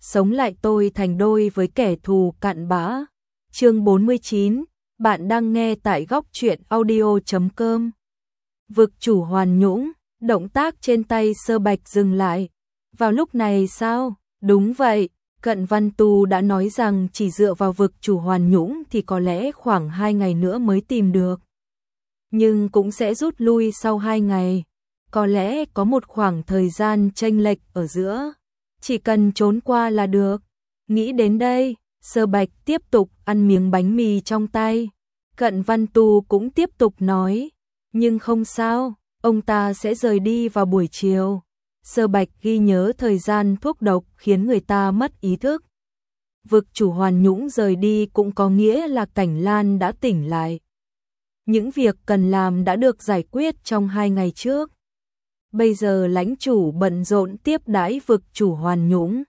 sống lại tôi thành đôi với kẻ thù cặn bã. Chương 49, bạn đang nghe tại góc truyện audio.com. Vực chủ Hoàn Nhũng, động tác trên tay Sơ Bạch dừng lại. Vào lúc này sao? Đúng vậy, Cận Văn Tu đã nói rằng chỉ dựa vào vực chủ Hoàn Nhũng thì có lẽ khoảng 2 ngày nữa mới tìm được. Nhưng cũng sẽ rút lui sau 2 ngày. Có lẽ có một khoảng thời gian chênh lệch ở giữa. Chỉ cần trốn qua là được. Nghĩ đến đây, Sơ Bạch tiếp tục ăn miếng bánh mì trong tay. Cận Văn Tu cũng tiếp tục nói. Nhưng không sao, ông ta sẽ rời đi vào buổi chiều. Sơ Bạch ghi nhớ thời gian thuốc độc khiến người ta mất ý thức. Vực chủ Hoàn Nhũng rời đi cũng có nghĩa là Cảnh Lan đã tỉnh lại. Những việc cần làm đã được giải quyết trong 2 ngày trước. Bây giờ lãnh chủ bận rộn tiếp đãi vực chủ Hoàn Nhũng.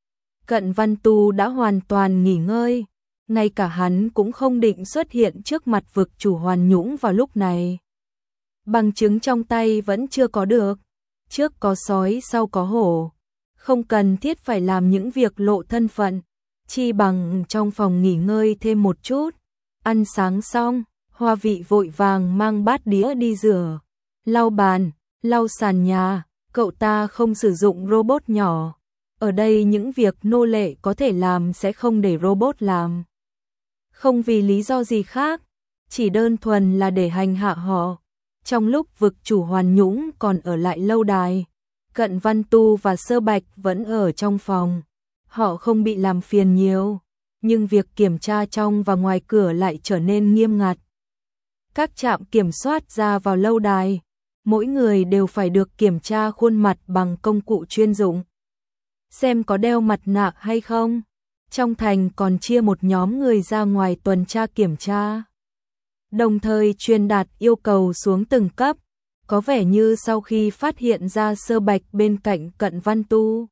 Cận Văn Tu đã hoàn toàn nghỉ ngơi, ngay cả hắn cũng không định xuất hiện trước mặt vực chủ Hoàn Nhũng vào lúc này. Bằng chứng trong tay vẫn chưa có được, trước có sói sau có hổ, không cần thiết phải làm những việc lộ thân phận, chi bằng trong phòng nghỉ ngơi thêm một chút. Ăn sáng xong, Hoa Vị vội vàng mang bát đĩa đi rửa, lau bàn, lau sàn nhà. Cậu ta không sử dụng robot nhỏ. Ở đây những việc nô lệ có thể làm sẽ không để robot làm. Không vì lý do gì khác, chỉ đơn thuần là để hành hạ họ. Trong lúc vực chủ Hoàn Nhũng còn ở lại lâu đài, Cận Văn Tu và Sơ Bạch vẫn ở trong phòng. Họ không bị làm phiền nhiều, nhưng việc kiểm tra trong và ngoài cửa lại trở nên nghiêm ngặt. Các trạm kiểm soát ra vào lâu đài, mỗi người đều phải được kiểm tra khuôn mặt bằng công cụ chuyên dụng. Xem có đeo mặt nạ hay không. Trong thành còn chia một nhóm người ra ngoài tuần tra kiểm tra. Đồng thời truyền đạt yêu cầu xuống từng cấp. Có vẻ như sau khi phát hiện ra Sơ Bạch bên cạnh Cận Văn Tu,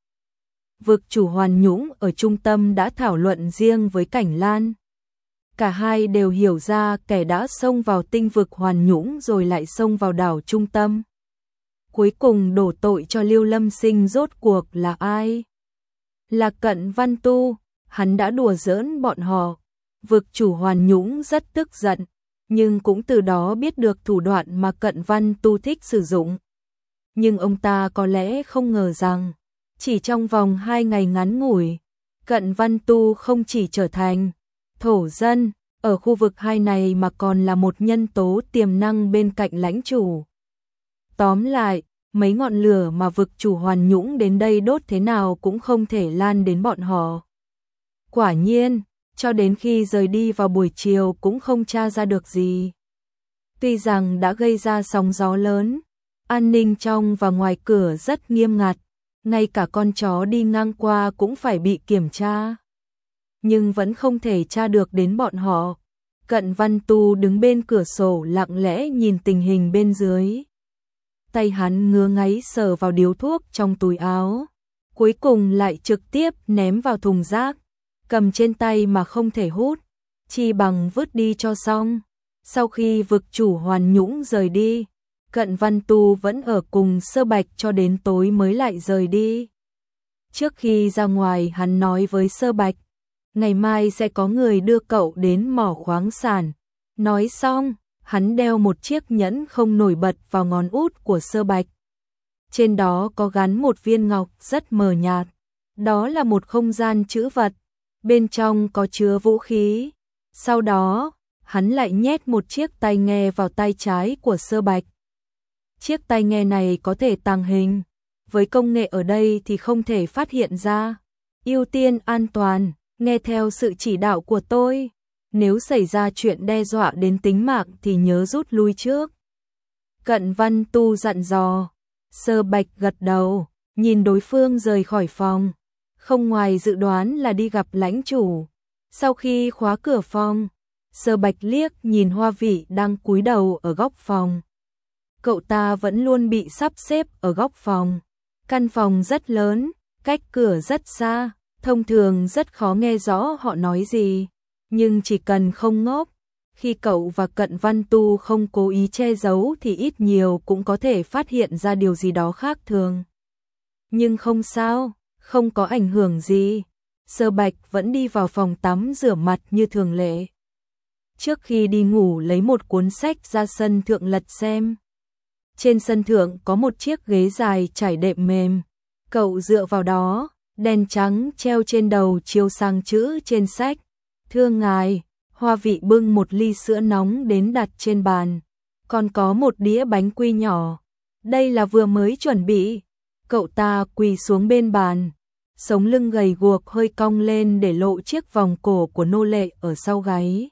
vực chủ Hoàn Nhũng ở trung tâm đã thảo luận riêng với Cảnh Lan. Cả hai đều hiểu ra kẻ đã xông vào tinh vực Hoàn Nhũng rồi lại xông vào đảo trung tâm. Cuối cùng đổ tội cho Liêu Lâm Sinh rốt cuộc là ai? Là Cận Văn Tu, hắn đã đùa giỡn bọn họ. Vực chủ Hoàn Nhũng rất tức giận, nhưng cũng từ đó biết được thủ đoạn mà Cận Văn Tu thích sử dụng. Nhưng ông ta có lẽ không ngờ rằng, chỉ trong vòng 2 ngày ngắn ngủi, Cận Văn Tu không chỉ trở thành thổ dân ở khu vực 2 này mà còn là một nhân tố tiềm năng bên cạnh lãnh chủ. Tóm lại, mấy ngọn lửa mà vực chủ Hoàn Nhũng đến đây đốt thế nào cũng không thể lan đến bọn họ. Quả nhiên, cho đến khi rời đi vào buổi chiều cũng không tra ra được gì. Tuy rằng đã gây ra sóng gió lớn, an ninh trong và ngoài cửa rất nghiêm ngặt, ngay cả con chó đi ngang qua cũng phải bị kiểm tra. Nhưng vẫn không thể tra được đến bọn họ. Cận Văn Tu đứng bên cửa sổ lặng lẽ nhìn tình hình bên dưới. Tay hắn ngứa ngáy sờ vào điếu thuốc trong túi áo, cuối cùng lại trực tiếp ném vào thùng rác, cầm trên tay mà không thể hút, chi bằng vứt đi cho xong. Sau khi vực chủ Hoàn Nhũng rời đi, Cận Văn Tu vẫn ở cùng Sơ Bạch cho đến tối mới lại rời đi. Trước khi ra ngoài hắn nói với Sơ Bạch, ngày mai sẽ có người đưa cậu đến mỏ khoáng sản. Nói xong, hắn đeo một chiếc nhẫn không nổi bật vào ngón út của Sơ Bạch. Trên đó có gắn một viên ngọc rất mờ nhạt. Đó là một không gian trữ vật, bên trong có chứa vũ khí. Sau đó, hắn lại nhét một chiếc tai nghe vào tay trái của Sơ Bạch. Chiếc tai nghe này có thể tàng hình, với công nghệ ở đây thì không thể phát hiện ra. Ưu tiên an toàn, nghe theo sự chỉ đạo của tôi. Nếu xảy ra chuyện đe dọa đến tính mạng thì nhớ rút lui trước. Cận Văn Tu dặn dò. Sơ Bạch gật đầu, nhìn đối phương rời khỏi phòng. Không ngoài dự đoán là đi gặp lãnh chủ. Sau khi khóa cửa phòng, Sơ Bạch liếc nhìn Hoa Vị đang cúi đầu ở góc phòng. Cậu ta vẫn luôn bị sắp xếp ở góc phòng. Căn phòng rất lớn, cách cửa rất xa, thông thường rất khó nghe rõ họ nói gì. Nhưng chỉ cần không ngốc, khi cậu và Cận Văn Tu không cố ý che giấu thì ít nhiều cũng có thể phát hiện ra điều gì đó khác thường. Nhưng không sao, không có ảnh hưởng gì, Sơ Bạch vẫn đi vào phòng tắm rửa mặt như thường lệ. Trước khi đi ngủ lấy một cuốn sách ra sân thượng lật xem. Trên sân thượng có một chiếc ghế dài trải đệm mềm. Cậu dựa vào đó, đèn trắng treo trên đầu chiếu sang chữ trên sách. Thưa ngài, Hoa Vị bưng một ly sữa nóng đến đặt trên bàn. Còn có một đĩa bánh quy nhỏ. Đây là vừa mới chuẩn bị. Cậu ta quỳ xuống bên bàn. Sống lưng gầy guộc hơi cong lên để lộ chiếc vòng cổ của nô lệ ở sau gáy.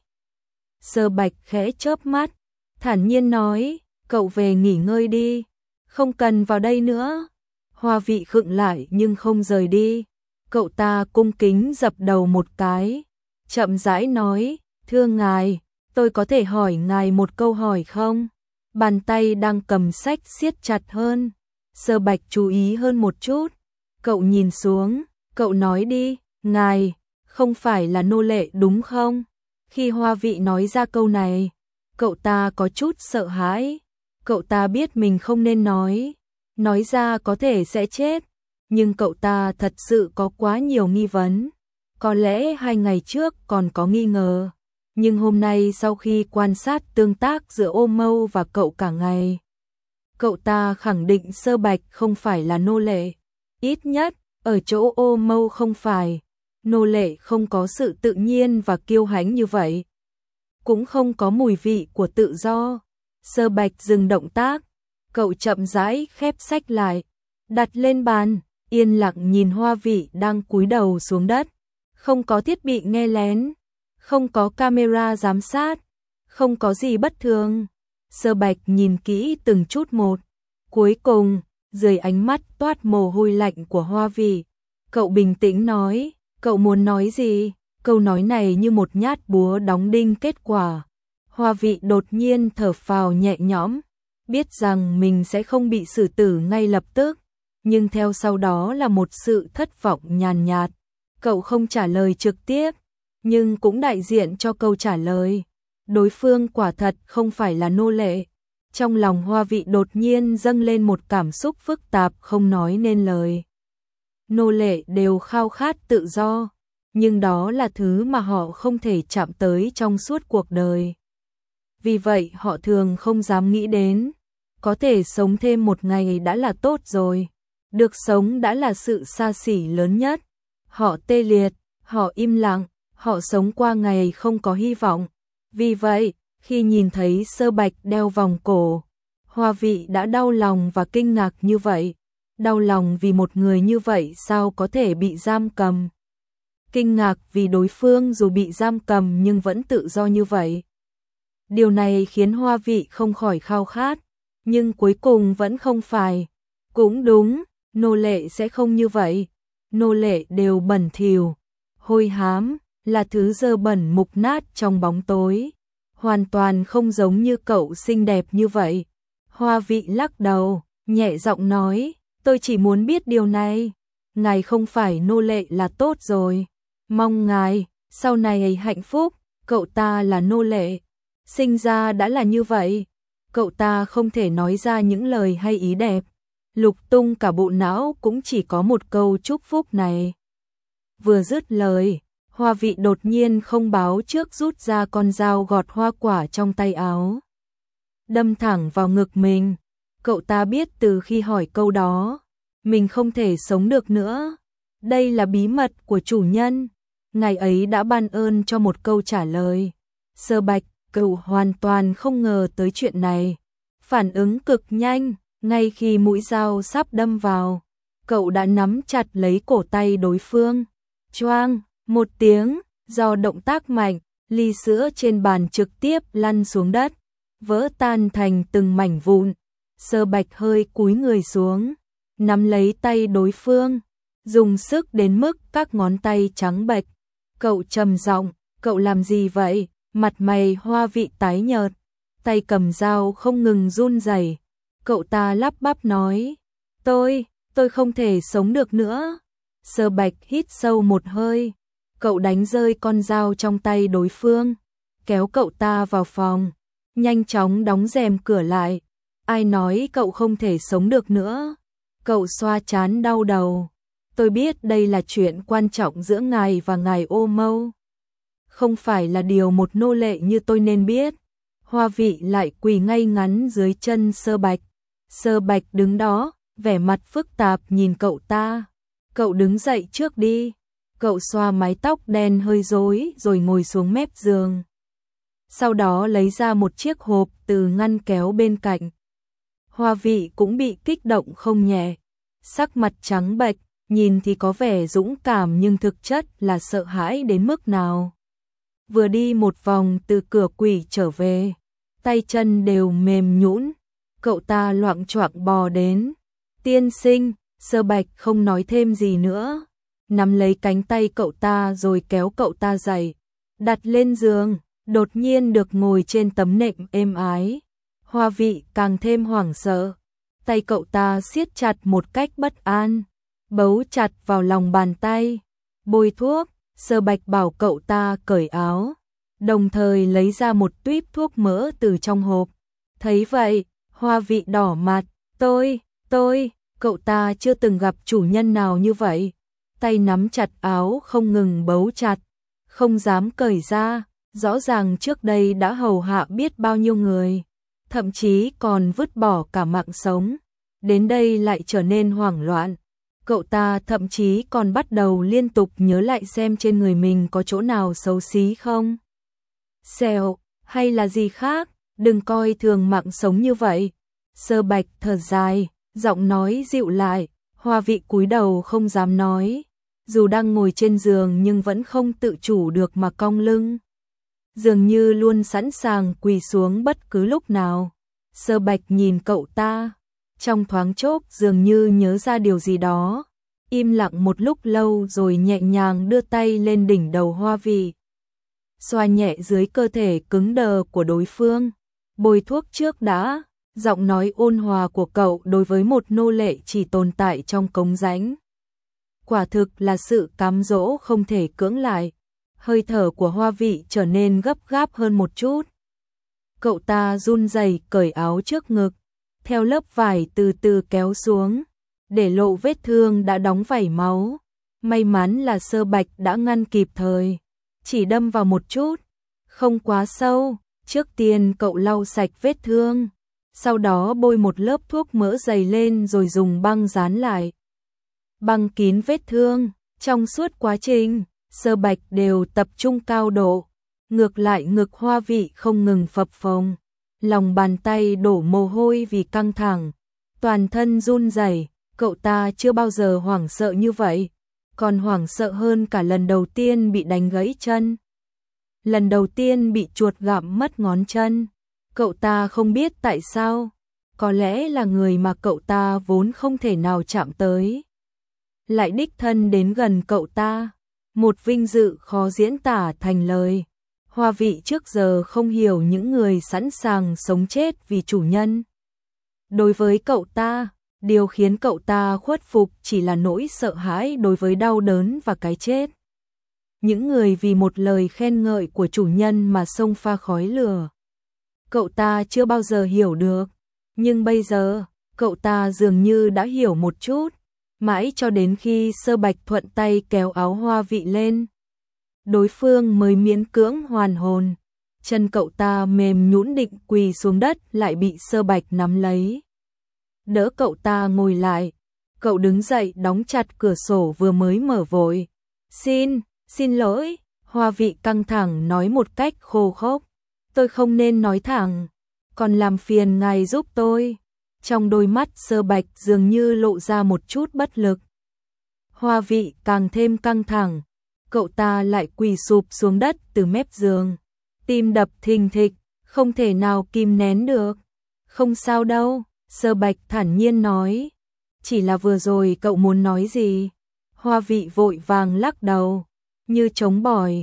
Sơ Bạch khẽ chớp mắt, thản nhiên nói, cậu về nghỉ ngơi đi, không cần vào đây nữa. Hoa Vị khựng lại nhưng không rời đi. Cậu ta cung kính dập đầu một cái, chậm rãi nói, thưa ngài, tôi có thể hỏi ngài một câu hỏi không? Bàn tay đang cầm sách siết chặt hơn. Sơ Bạch chú ý hơn một chút. Cậu nhìn xuống, cậu nói đi, ngài, không phải là nô lệ đúng không? Khi Hoa Vị nói ra câu này, cậu ta có chút sợ hãi. Cậu ta biết mình không nên nói ra có thể sẽ chết. Nhưng cậu ta thật sự có quá nhiều nghi vấn. Có lẽ 2 ngày trước còn có nghi ngờ. Nhưng hôm nay sau khi quan sát tương tác giữa Ô Mâu và cậu cả ngày, cậu ta khẳng định Sơ Bạch không phải là nô lệ. Ít nhất, ở chỗ Ô Mâu không phải. Nô lệ không có sự tự nhiên và kiêu hãnh như vậy. Cũng không có mùi vị của tự do. Sơ Bạch dừng động tác. Cậu chậm rãi khép sách lại, đặt lên bàn, yên lặng nhìn Hoa Vị đang cúi đầu xuống đất. Không có thiết bị nghe lén, không có camera giám sát, không có gì bất thường. Sơ Bạch nhìn kỹ từng chút một. Cuối cùng, dưới ánh mắt toát mồ hôi lạnh của Hoa Vị, cậu bình tĩnh nói, cậu muốn nói gì? Câu nói này như một nhát búa đóng đinh kết quả. Hoa Vị đột nhiên thở phào nhẹ nhõm, biết rằng mình sẽ không bị xử tử ngay lập tức, nhưng theo sau đó là một sự thất vọng nhàn nhạt. Cậu không trả lời trực tiếp, nhưng cũng đại diện cho câu trả lời. Đối phương quả thật không phải là nô lệ. Trong lòng Hoa Vị đột nhiên dâng lên một cảm xúc phức tạp không nói nên lời. Nô lệ đều khao khát tự do, nhưng đó là thứ mà họ không thể chạm tới trong suốt cuộc đời. Vì vậy họ thường không dám nghĩ đến. Có thể sống thêm một ngày đã là tốt rồi. Được sống đã là sự xa xỉ lớn nhất. Họ tê liệt, họ im lặng, họ sống qua ngày không có hy vọng. Vì vậy, khi nhìn thấy Sơ Bạch đeo vòng cổ, Hoa Vị đã đau lòng và kinh ngạc như vậy. Đau lòng vì một người như vậy sao có thể bị giam cầm. Kinh ngạc vì đối phương dù bị giam cầm nhưng vẫn tự do như vậy. Điều này khiến Hoa Vị không khỏi khao khát, nhưng cuối cùng vẫn không phải. Cũng đúng, nô lệ sẽ không như vậy. Nô lệ đều bẩn thỉu, hôi hám, là thứ dơ bẩn mục nát trong bóng tối. Hoàn toàn không giống như cậu xinh đẹp như vậy. Hoa Vị lắc đầu, nhẹ giọng nói, tôi chỉ muốn biết điều này. Ngài không phải nô lệ là tốt rồi. Mong ngài, sau này hạnh phúc. Cậu ta là nô lệ, sinh ra đã là như vậy. Cậu ta không thể nói ra những lời hay ý đẹp. Lục tung cả bộ não cũng chỉ có một câu chúc phúc này. Vừa dứt lời, Hoa Vị đột nhiên không báo trước rút ra con dao gọt hoa quả trong tay áo, đâm thẳng vào ngực mình. Cậu ta biết từ khi hỏi câu đó, mình không thể sống được nữa. Đây là bí mật của chủ nhân. Ngày ấy đã ban ơn cho một câu trả lời. Sơ Bạch, cậu hoàn toàn không ngờ tới chuyện này. Phản ứng cực nhanh, ngay khi mũi dao sắp đâm vào, cậu đã nắm chặt lấy cổ tay đối phương. Choang, một tiếng, do động tác mạnh, ly sữa trên bàn trực tiếp lăn xuống đất, vỡ tan thành từng mảnh vụn. Sơ Bạch hơi cúi người xuống, nắm lấy tay đối phương, dùng sức đến mức các ngón tay trắng bệch. Cậu trầm giọng, cậu làm gì vậy? Mặt mày Hoa Vị tái nhợt, tay cầm dao không ngừng run rẩy. Cậu ta lắp bắp nói, tôi không thể sống được nữa. Sơ Bạch hít sâu một hơi, cậu đánh rơi con dao trong tay đối phương, kéo cậu ta vào phòng, nhanh chóng đóng rèm cửa lại. Ai nói cậu không thể sống được nữa? Cậu xoa trán đau đầu. tôi biết đây là chuyện quan trọng giữa ngài và ngài Ô Mâu. Không phải là điều một nô lệ như tôi nên biết. Hoa Vị lại quỳ ngay ngắn dưới chân Sơ Bạch. Sơ Bạch đứng đó, vẻ mặt phức tạp nhìn cậu ta. Cậu đứng dậy trước đi. Cậu xoa mái tóc đen hơi rối rồi ngồi xuống mép giường. Sau đó lấy ra một chiếc hộp từ ngăn kéo bên cạnh. Hoa Vị cũng bị kích động không nhẹ. Sắc mặt trắng bệch, nhìn thì có vẻ dũng cảm nhưng thực chất là sợ hãi đến mức nào. Vừa đi một vòng từ cửa quỷ trở về, tay chân đều mềm nhũn. Cậu ta loạng choạng bò đến. Tiên sinh, Sơ Bạch không nói thêm gì nữa, nắm lấy cánh tay cậu ta rồi kéo cậu ta dậy, đặt lên giường, đột nhiên được ngồi trên tấm nệm êm ái. Hoa Vị càng thêm hoảng sợ, tay cậu ta siết chặt một cách bất an, bấu chặt vào lòng bàn tay. Bôi thuốc, Sơ Bạch bảo cậu ta cởi áo, đồng thời lấy ra một tuíp thuốc mỡ từ trong hộp. Thấy vậy, Hoa Vị đỏ mặt, tôi, cậu ta chưa từng gặp chủ nhân nào như vậy. Tay nắm chặt áo không ngừng bấu chặt, không dám cởi ra, rõ ràng trước đây đã hầu hạ biết bao nhiêu người, thậm chí còn vứt bỏ cả mạng sống. Đến đây lại trở nên hoảng loạn. Cậu ta thậm chí còn bắt đầu liên tục nhớ lại xem trên người mình có chỗ nào xấu xí không. Sẹo, hay là gì khác, đừng coi thường mạng sống như vậy. Sơ Bạch thở dài, giọng nói dịu lại. Hoa Vị cúi đầu không dám nói, dù đang ngồi trên giường nhưng vẫn không tự chủ được mà cong lưng, dường như luôn sẵn sàng quỳ xuống bất cứ lúc nào. Sơ Bạch nhìn cậu ta, trong thoáng chốc dường như nhớ ra điều gì đó, im lặng một lúc lâu rồi nhẹ nhàng đưa tay lên đỉnh đầu Hoa Vị, xoa nhẹ dưới cơ thể cứng đờ của đối phương. Bôi thuốc trước đã. Giọng nói ôn hòa của cậu đối với một nô lệ chỉ tồn tại trong cống rãnh, quả thực là sự cám dỗ không thể cưỡng lại. Hơi thở của Hoa Vị trở nên gấp gáp hơn một chút. Cậu ta run rẩy cởi áo trước ngực, theo lớp vải từ từ kéo xuống, để lộ vết thương đã đóng vảy máu. May mắn là Sơ Bạch đã ngăn kịp thời, chỉ đâm vào một chút, không quá sâu. Trước tiên cậu lau sạch vết thương, sau đó bôi một lớp thuốc mỡ dày lên rồi dùng băng dán lại, băng kín vết thương. Trong suốt quá trình, Sơ Bạch đều tập trung cao độ, ngược lại ngực Hoa Vị không ngừng phập phồng, lòng bàn tay đổ mồ hôi vì căng thẳng, toàn thân run rẩy. Cậu ta chưa bao giờ hoảng sợ như vậy, còn hoảng sợ hơn cả lần đầu tiên bị đánh gãy chân, lần đầu tiên bị chuột gặm mất ngón chân. Cậu ta không biết tại sao, có lẽ là người mà cậu ta vốn không thể nào chạm tới, lại đích thân đến gần cậu ta. Một vinh dự khó diễn tả thành lời. Hoa Vị trước giờ không hiểu những người sẵn sàng sống chết vì chủ nhân. Đối với cậu ta, điều khiến cậu ta khuất phục chỉ là nỗi sợ hãi đối với đau đớn và cái chết. Những người vì một lời khen ngợi của chủ nhân mà xông pha khói lửa, cậu ta chưa bao giờ hiểu được, nhưng bây giờ, cậu ta dường như đã hiểu một chút, mãi cho đến khi Sơ Bạch thuận tay kéo áo Hoa Vị lên, đối phương mới miễn cưỡng hoàn hồn. Chân cậu ta mềm nhũn định quỳ xuống đất lại bị Sơ Bạch nắm lấy, đỡ cậu ta ngồi lại. Cậu đứng dậy đóng chặt cửa sổ vừa mới mở vội. Xin lỗi, Hoa Vị căng thẳng nói một cách khô khốc. Tôi không nên nói thẳng, còn làm phiền ngài giúp tôi. Trong đôi mắt Sơ Bạch dường như lộ ra một chút bất lực. Hoa Vị càng thêm căng thẳng, cậu ta lại quỳ sụp xuống đất từ mép giường, tim đập thình thịch, không thể nào kìm nén được. Không sao đâu, Sơ Bạch thản nhiên nói. Chỉ là vừa rồi cậu muốn nói gì? Hoa Vị vội vàng lắc đầu, như chống bỏi.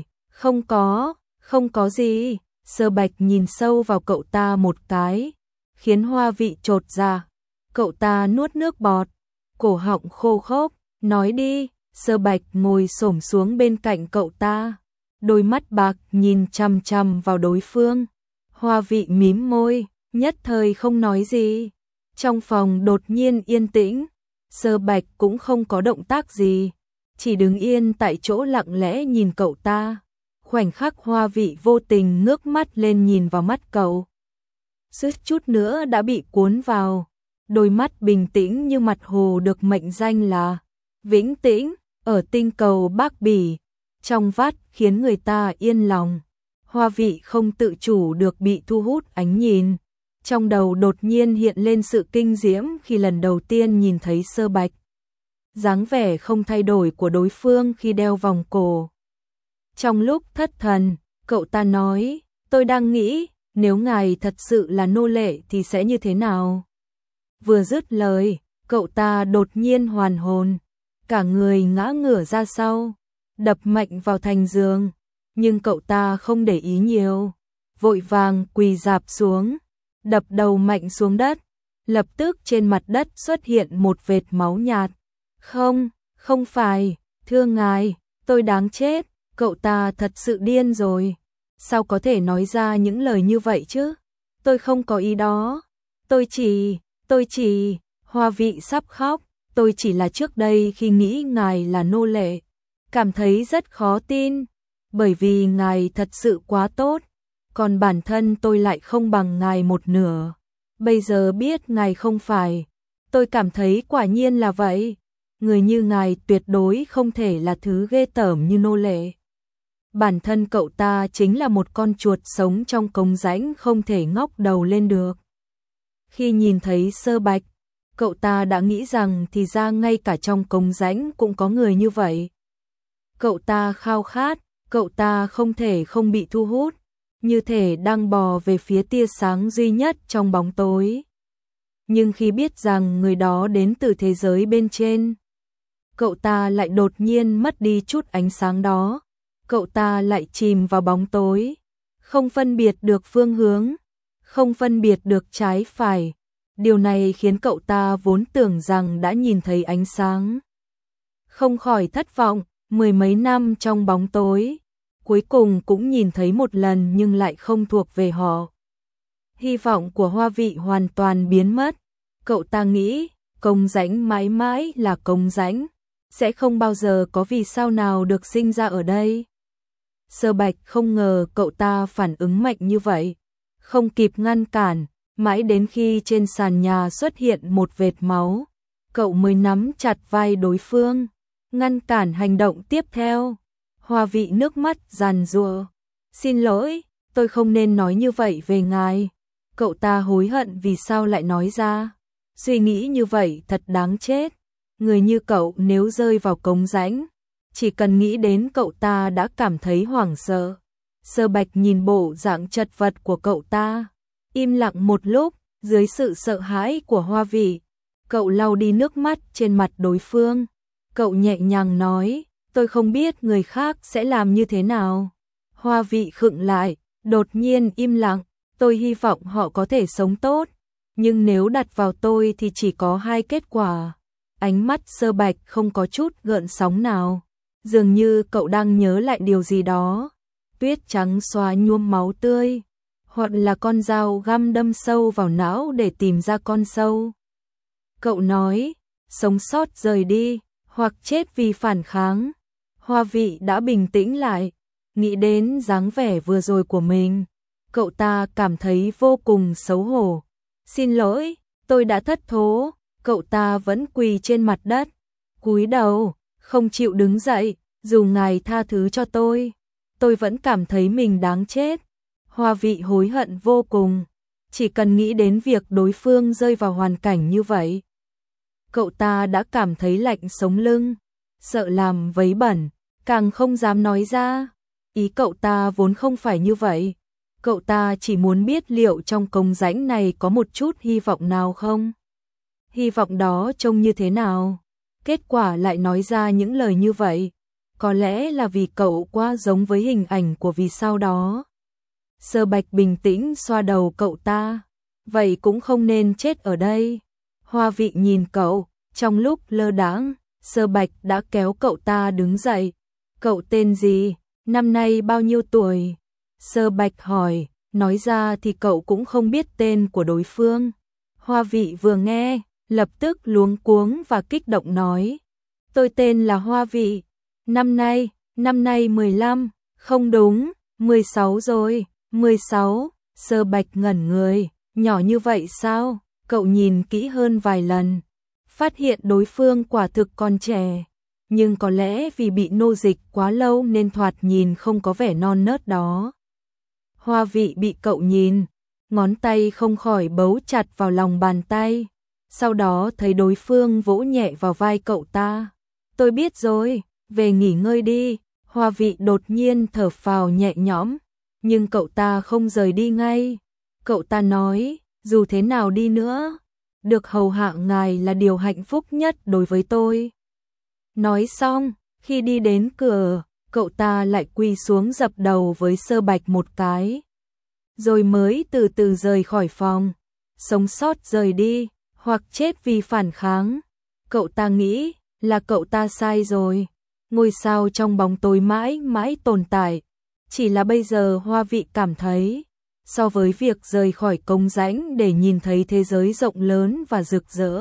Không có gì. Sơ Bạch nhìn sâu vào cậu ta một cái, khiến Hoa Vị chột dạ. Cậu ta nuốt nước bọt, cổ họng khô khốc, nói đi. Sơ Bạch ngồi xổm xuống bên cạnh cậu ta, đôi mắt bạc nhìn chằm chằm vào đối phương. Hoa Vị mím môi, nhất thời không nói gì. Trong phòng đột nhiên yên tĩnh, Sơ Bạch cũng không có động tác gì, chỉ đứng yên tại chỗ lặng lẽ nhìn cậu ta. Khoảnh khắc Hoa Vị vô tình ngước mắt lên nhìn vào mắt cậu. Suýt chút nữa đã bị cuốn vào. Đôi mắt bình tĩnh như mặt hồ được mệnh danh là vĩnh tĩnh ở tinh cầu Bắc Bỉ, trong vắt khiến người ta yên lòng. Hoa Vị không tự chủ được bị thu hút ánh nhìn. Trong đầu đột nhiên hiện lên sự kinh diễm khi lần đầu tiên nhìn thấy Sơ Bạch. Dáng vẻ không thay đổi của đối phương khi đeo vòng cổ. Trong lúc thất thần, cậu ta nói, tôi đang nghĩ, nếu ngài thật sự là nô lệ thì sẽ như thế nào? Vừa dứt lời, cậu ta đột nhiên hoàn hồn, cả người ngã ngửa ra sau, đập mạnh vào thành giường, nhưng cậu ta không để ý nhiều, vội vàng quỳ rạp xuống, đập đầu mạnh xuống đất, lập tức trên mặt đất xuất hiện một vệt máu nhạt. Không, không phải, thưa ngài, tôi đáng chết, cậu ta thật sự điên rồi. Sao có thể nói ra những lời như vậy chứ? Tôi không có ý đó. Tôi chỉ, Hoa Vị sắp khóc, tôi chỉ là trước đây khi nghĩ ngài là nô lệ, cảm thấy rất khó tin, bởi vì ngài thật sự quá tốt, còn bản thân tôi lại không bằng ngài một nửa. Bây giờ biết ngài không phải, tôi cảm thấy quả nhiên là vậy. Người như ngài tuyệt đối không thể là thứ ghê tởm như nô lệ. Bản thân cậu ta chính là một con chuột sống trong cống rãnh không thể ngóc đầu lên được. Khi nhìn thấy Sơ Bạch, cậu ta đã nghĩ rằng thì ra ngay cả trong cống rãnh cũng có người như vậy. Cậu ta khao khát, cậu ta không thể không bị thu hút, như thể đang bò về phía tia sáng duy nhất trong bóng tối. Nhưng khi biết rằng người đó đến từ thế giới bên trên, cậu ta lại đột nhiên mất đi chút ánh sáng đó. Cậu ta lại chìm vào bóng tối, không phân biệt được phương hướng, không phân biệt được trái phải. Điều này khiến cậu ta vốn tưởng rằng đã nhìn thấy ánh sáng, không khỏi thất vọng. Mười mấy năm trong bóng tối, cuối cùng cũng nhìn thấy một lần nhưng lại không thuộc về họ. Hy vọng của Hoa Vị hoàn toàn biến mất. Cậu ta nghĩ, cống rãnh mãi mãi là cống rãnh, sẽ không bao giờ có vì sao nào được sinh ra ở đây. Sơ Bạch không ngờ cậu ta phản ứng mạnh như vậy, không kịp ngăn cản, mãi đến khi trên sàn nhà xuất hiện một vệt máu, cậu mới nắm chặt vai đối phương, ngăn cản hành động tiếp theo. Hoa Vị nước mắt giàn giụa, xin lỗi, tôi không nên nói như vậy về ngài. Cậu ta hối hận vì sao lại nói ra, suy nghĩ như vậy thật đáng chết. Người như cậu nếu rơi vào cống rãnh, chỉ cần nghĩ đến cậu ta đã cảm thấy hoảng sợ. Sơ Bạch nhìn bộ dạng chật vật của cậu ta, im lặng một lúc, dưới sự sợ hãi của Hoa Vị, cậu lau đi nước mắt trên mặt đối phương. Cậu nhẹ nhàng nói, tôi không biết người khác sẽ làm như thế nào. Hoa Vị khựng lại, đột nhiên im lặng, tôi hy vọng họ có thể sống tốt, nhưng nếu đặt vào tôi thì chỉ có hai kết quả. Ánh mắt Sơ Bạch không có chút gợn sóng nào, dường như cậu đang nhớ lại điều gì đó. Tuyết trắng xóa nhuốm máu tươi, hoặc là con dao găm đâm sâu vào não để tìm ra con sâu. Cậu nói, sống sót rời đi, hoặc chết vì phản kháng. Hoa Vị đã bình tĩnh lại, nghĩ đến dáng vẻ vừa rồi của mình. Cậu ta cảm thấy vô cùng xấu hổ. Xin lỗi, tôi đã thất thố. Cậu ta vẫn quỳ trên mặt đất, cúi đầu, không chịu đứng dậy. Dù ngài tha thứ cho tôi vẫn cảm thấy mình đáng chết. Hoa Vị hối hận vô cùng, chỉ cần nghĩ đến việc đối phương rơi vào hoàn cảnh như vậy. Cậu ta đã cảm thấy lạnh sống lưng, sợ làm vấy bẩn, càng không dám nói ra. Ý cậu ta vốn không phải như vậy. Cậu ta chỉ muốn biết liệu trong cống rãnh này có một chút hy vọng nào không? Hy vọng đó trông như thế nào? Kết quả lại nói ra những lời như vậy. Có lẽ là vì cậu quá giống với hình ảnh của vì sao đó. Sơ Bạch bình tĩnh xoa đầu cậu ta. Vậy cũng không nên chết ở đây. Hoa Vị nhìn cậu, trong lúc lơ đãng, Sơ Bạch đã kéo cậu ta đứng dậy. Cậu tên gì? Năm nay bao nhiêu tuổi? Sơ Bạch hỏi, nói ra thì cậu cũng không biết tên của đối phương. Hoa Vị vừa nghe, lập tức luống cuống và kích động nói. Tôi tên là Hoa Vị, năm nay 15, không đúng, 16 rồi, 16, Sơ Bạch ngẩn người, nhỏ như vậy sao? Cậu nhìn kỹ hơn vài lần, phát hiện đối phương quả thực còn trẻ, nhưng có lẽ vì bị nô dịch quá lâu nên thoạt nhìn không có vẻ non nớt đó. Hoa Vị bị cậu nhìn, ngón tay không khỏi bấu chặt vào lòng bàn tay, sau đó thấy đối phương vỗ nhẹ vào vai cậu ta. Tôi biết rồi, về nghỉ ngơi đi. Hoa Vị đột nhiên thở phào nhẹ nhõm, nhưng cậu ta không rời đi ngay. Cậu ta nói, dù thế nào đi nữa, được hầu hạ ngài là điều hạnh phúc nhất đối với tôi. Nói xong, khi đi đến cửa, cậu ta lại quỳ xuống dập đầu với Sơ Bạch một cái, rồi mới từ từ rời khỏi phòng. Sống sót rời đi, hoặc chết vì phản kháng. Cậu ta nghĩ là cậu ta sai rồi. Ngôi sao trong bóng tối mãi mãi tồn tại. Chỉ là bây giờ Hoa Vị cảm thấy, so với việc rời khỏi cống rãnh để nhìn thấy thế giới rộng lớn và rực rỡ,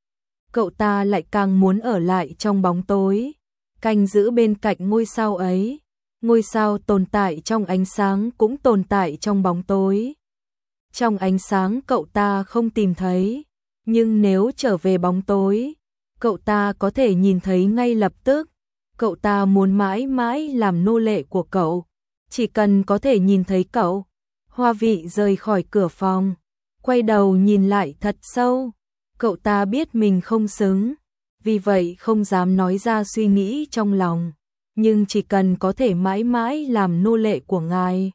cậu ta lại càng muốn ở lại trong bóng tối, canh giữ bên cạnh ngôi sao ấy. Ngôi sao tồn tại trong ánh sáng cũng tồn tại trong bóng tối. Trong ánh sáng cậu ta không tìm thấy, nhưng nếu trở về bóng tối, cậu ta có thể nhìn thấy ngay lập tức. Cậu ta muốn mãi mãi làm nô lệ của cậu, chỉ cần có thể nhìn thấy cậu. Hoa Vị rời khỏi cửa phòng, quay đầu nhìn lại thật sâu. Cậu ta biết mình không xứng, vì vậy không dám nói ra suy nghĩ trong lòng, nhưng chỉ cần có thể mãi mãi làm nô lệ của ngài,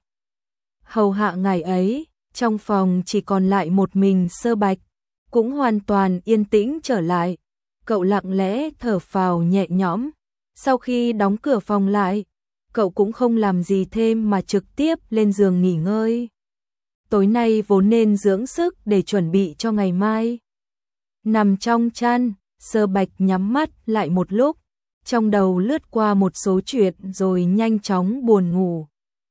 hầu hạ ngài ấy. Trong phòng chỉ còn lại một mình Sơ Bạch, cũng hoàn toàn yên tĩnh trở lại. Cậu lặng lẽ thở phào nhẹ nhõm. Sau khi đóng cửa phòng lại, cậu cũng không làm gì thêm mà trực tiếp lên giường nghỉ ngơi. Tối nay vốn nên dưỡng sức để chuẩn bị cho ngày mai. Nằm trong chăn, Sơ Bạch nhắm mắt lại một lúc, trong đầu lướt qua một số chuyện rồi nhanh chóng buồn ngủ.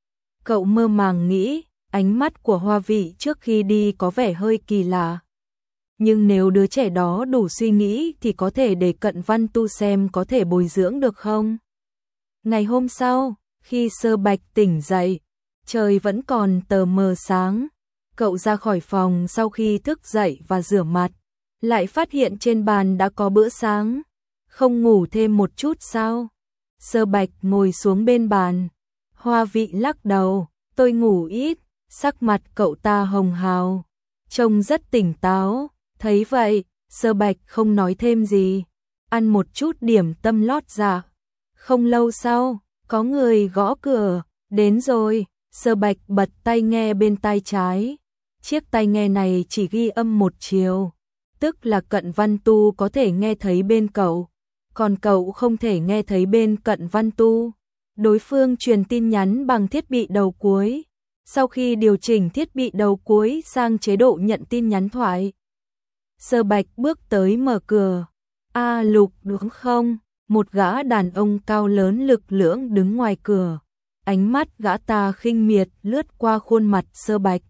Cậu mơ màng nghĩ, ánh mắt của Hoa Vị trước khi đi có vẻ hơi kỳ lạ. Nhưng nếu đứa trẻ đó đủ suy nghĩ thì có thể để Cận Văn Tu xem có thể bồi dưỡng được không? Ngày hôm sau, khi Sơ Bạch tỉnh dậy, trời vẫn còn tờ mờ sáng. Cậu ra khỏi phòng sau khi thức dậy và rửa mặt, lại phát hiện trên bàn đã có bữa sáng. Không ngủ thêm một chút sao? Sơ Bạch ngồi xuống bên bàn. Hoa Vị lắc đầu, tôi ngủ ít. Sắc mặt cậu ta hồng hào, trông rất tỉnh táo. Thấy vậy, Sơ Bạch không nói thêm gì, ăn một chút điểm tâm lót dạ. Không lâu sau, có người gõ cửa. Đến rồi. Sơ Bạch bật tai nghe bên tai trái. Chiếc tai nghe này chỉ ghi âm một chiều, tức là Cận Văn Tu có thể nghe thấy bên cậu, còn cậu không thể nghe thấy bên Cận Văn Tu. Đối phương truyền tin nhắn bằng thiết bị đầu cuối. Sau khi điều chỉnh thiết bị đầu cuối sang chế độ nhận tin nhắn thoại, Sơ Bạch bước tới mở cửa. A Lục đúng không? Một gã đàn ông cao lớn lực lưỡng đứng ngoài cửa. Ánh mắt gã ta khinh miệt lướt qua khuôn mặt Sơ Bạch.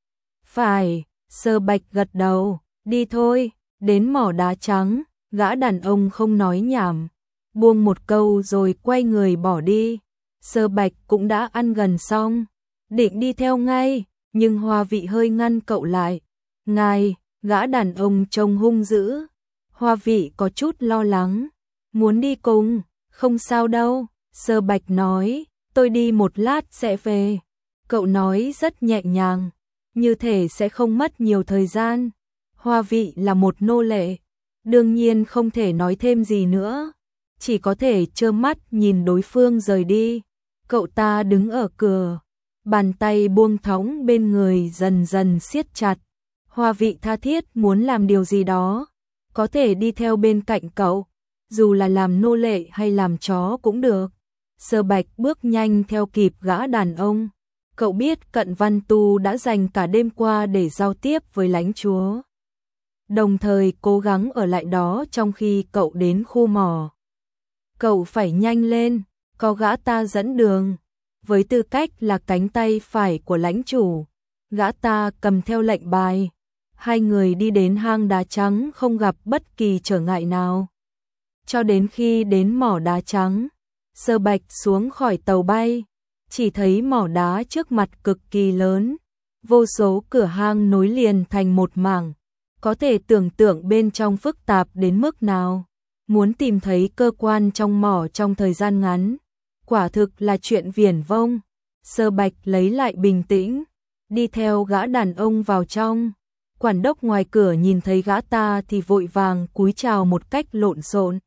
Phải, Sơ Bạch gật đầu. Đi thôi, đến mỏ đá trắng. Gã đàn ông không nói nhảm, buông một câu rồi quay người bỏ đi. Sơ Bạch cũng đã ăn gần xong, định đi theo ngay, nhưng Hoa Vị hơi ngăn cậu lại. Ngài, gã đàn ông trông hung dữ. Hoa Vị có chút lo lắng, muốn đi cùng. Không sao đâu, Sơ Bạch nói, tôi đi một lát sẽ về. Cậu nói rất nhẹ nhàng, như thể sẽ không mất nhiều thời gian. Hoa Vị là một nô lệ, đương nhiên không thể nói thêm gì nữa, chỉ có thể trơ mắt nhìn đối phương rời đi. Cậu ta đứng ở cửa, bàn tay buông thõng bên người dần dần siết chặt. Hoa Vị tha thiết muốn làm điều gì đó, có thể đi theo bên cạnh cậu, dù là làm nô lệ hay làm chó cũng được. Sơ Bạch bước nhanh theo kịp gã đàn ông. Cậu biết Cận Văn Tu đã dành cả đêm qua để giao tiếp với lãnh chúa, đồng thời cố gắng ở lại đó trong khi cậu đến khu mỏ. Cậu phải nhanh lên, có gã ta dẫn đường. Với tư cách là cánh tay phải của lãnh chủ, gã ta cầm theo lệnh bài, Hai người đi đến hang đá trắng không gặp bất kỳ trở ngại nào. Cho đến khi đến mỏ đá trắng, Sơ Bạch xuống khỏi tàu bay, chỉ thấy mỏ đá trước mặt cực kỳ lớn, vô số cửa hang nối liền thành một mảng, có thể tưởng tượng bên trong phức tạp đến mức nào. Muốn tìm thấy cơ quan trong mỏ trong thời gian ngắn, quả thực là chuyện viển vông. Sơ Bạch lấy lại bình tĩnh, đi theo gã đàn ông vào trong. Quản đốc ngoài cửa nhìn thấy gã ta thì vội vàng cúi chào một cách lộn xộn.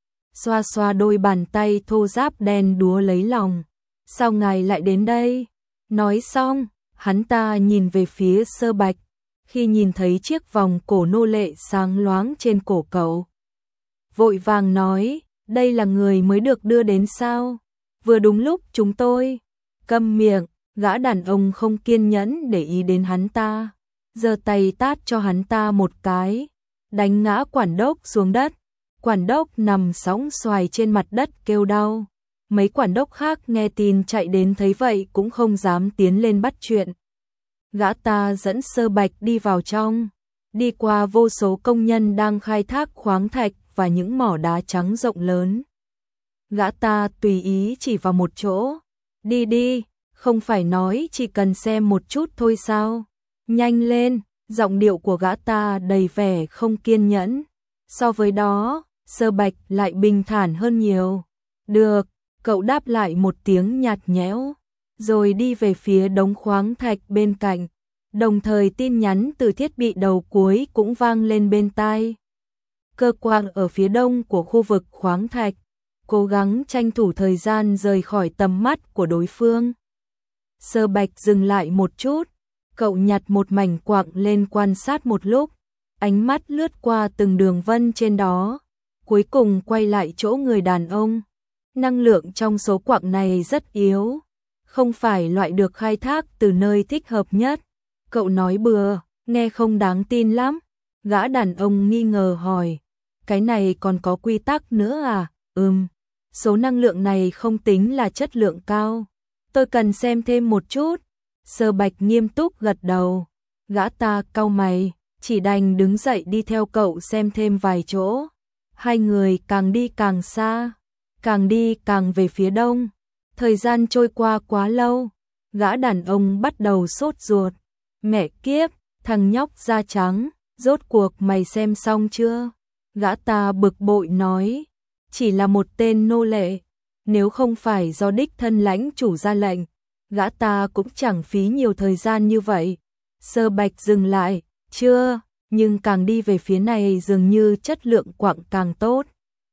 Xoa xoa đôi bàn tay thô ráp đen đúa lấy lòng. Sao ngài lại đến đây? Nói xong, hắn ta nhìn về phía Sơ Bạch, khi nhìn thấy chiếc vòng cổ nô lệ sáng loáng trên cổ cậu. Vội vàng nói, đây là người mới được đưa đến sao? Vừa đúng lúc chúng tôi. Câm miệng, gã đàn ông không kiên nhẫn để ý đến hắn ta, giơ tay tát cho hắn ta một cái, đánh ngã quản đốc xuống đất. Quản đốc nằm sóng xoài trên mặt đất kêu đau. Mấy quản đốc khác nghe tin chạy đến thấy vậy cũng không dám tiến lên bắt chuyện. Gã ta dẫn Sơ Bạch đi vào trong, đi qua vô số công nhân đang khai thác khoáng thạch và những mỏ đá trắng rộng lớn. Gã ta tùy ý chỉ vào một chỗ. Đi đi, không phải nói chỉ cần xem một chút thôi sao? Nhanh lên, giọng điệu của gã ta đầy vẻ không kiên nhẫn. So với đó, Sơ Bạch lại bình thản hơn nhiều. Được, cậu đáp lại một tiếng nhạt nhẽo, rồi đi về phía đống khoáng thạch bên cạnh. Đồng thời tin nhắn từ thiết bị đầu cuối cũng vang lên bên tai. Cơ quan ở phía đông của khu vực khoáng thạch, cố gắng tranh thủ thời gian rời khỏi tầm mắt của đối phương. Sơ Bạch dừng lại một chút, cậu nhặt một mảnh quặng lên quan sát một lúc, ánh mắt lướt qua từng đường vân trên đó, cuối cùng quay lại chỗ người đàn ông. Năng lượng trong số quặng này rất yếu, không phải loại được khai thác từ nơi thích hợp nhất. Cậu nói bừa, nghe không đáng tin lắm. Gã đàn ông nghi ngờ hỏi, cái này còn có quy tắc nữa à? Số năng lượng này không tính là chất lượng cao. Tôi cần xem thêm một chút. Sơ Bạch nghiêm túc gật đầu. Gã ta cau mày, chỉ đành đứng dậy đi theo cậu xem thêm vài chỗ. Hai người càng đi càng xa, càng đi càng về phía đông. Thời gian trôi qua quá lâu, gã đàn ông bắt đầu sốt ruột. Mẹ kiếp, thằng nhóc da trắng, rốt cuộc mày xem xong chưa? Gã ta bực bội nói, chỉ là một tên nô lệ, nếu không phải do đích thân lãnh chủ ra lệnh, gã ta cũng chẳng phí nhiều thời gian như vậy. Sơ Bạch dừng lại, chưa, nhưng càng đi về phía này dường như chất lượng quặng càng tốt.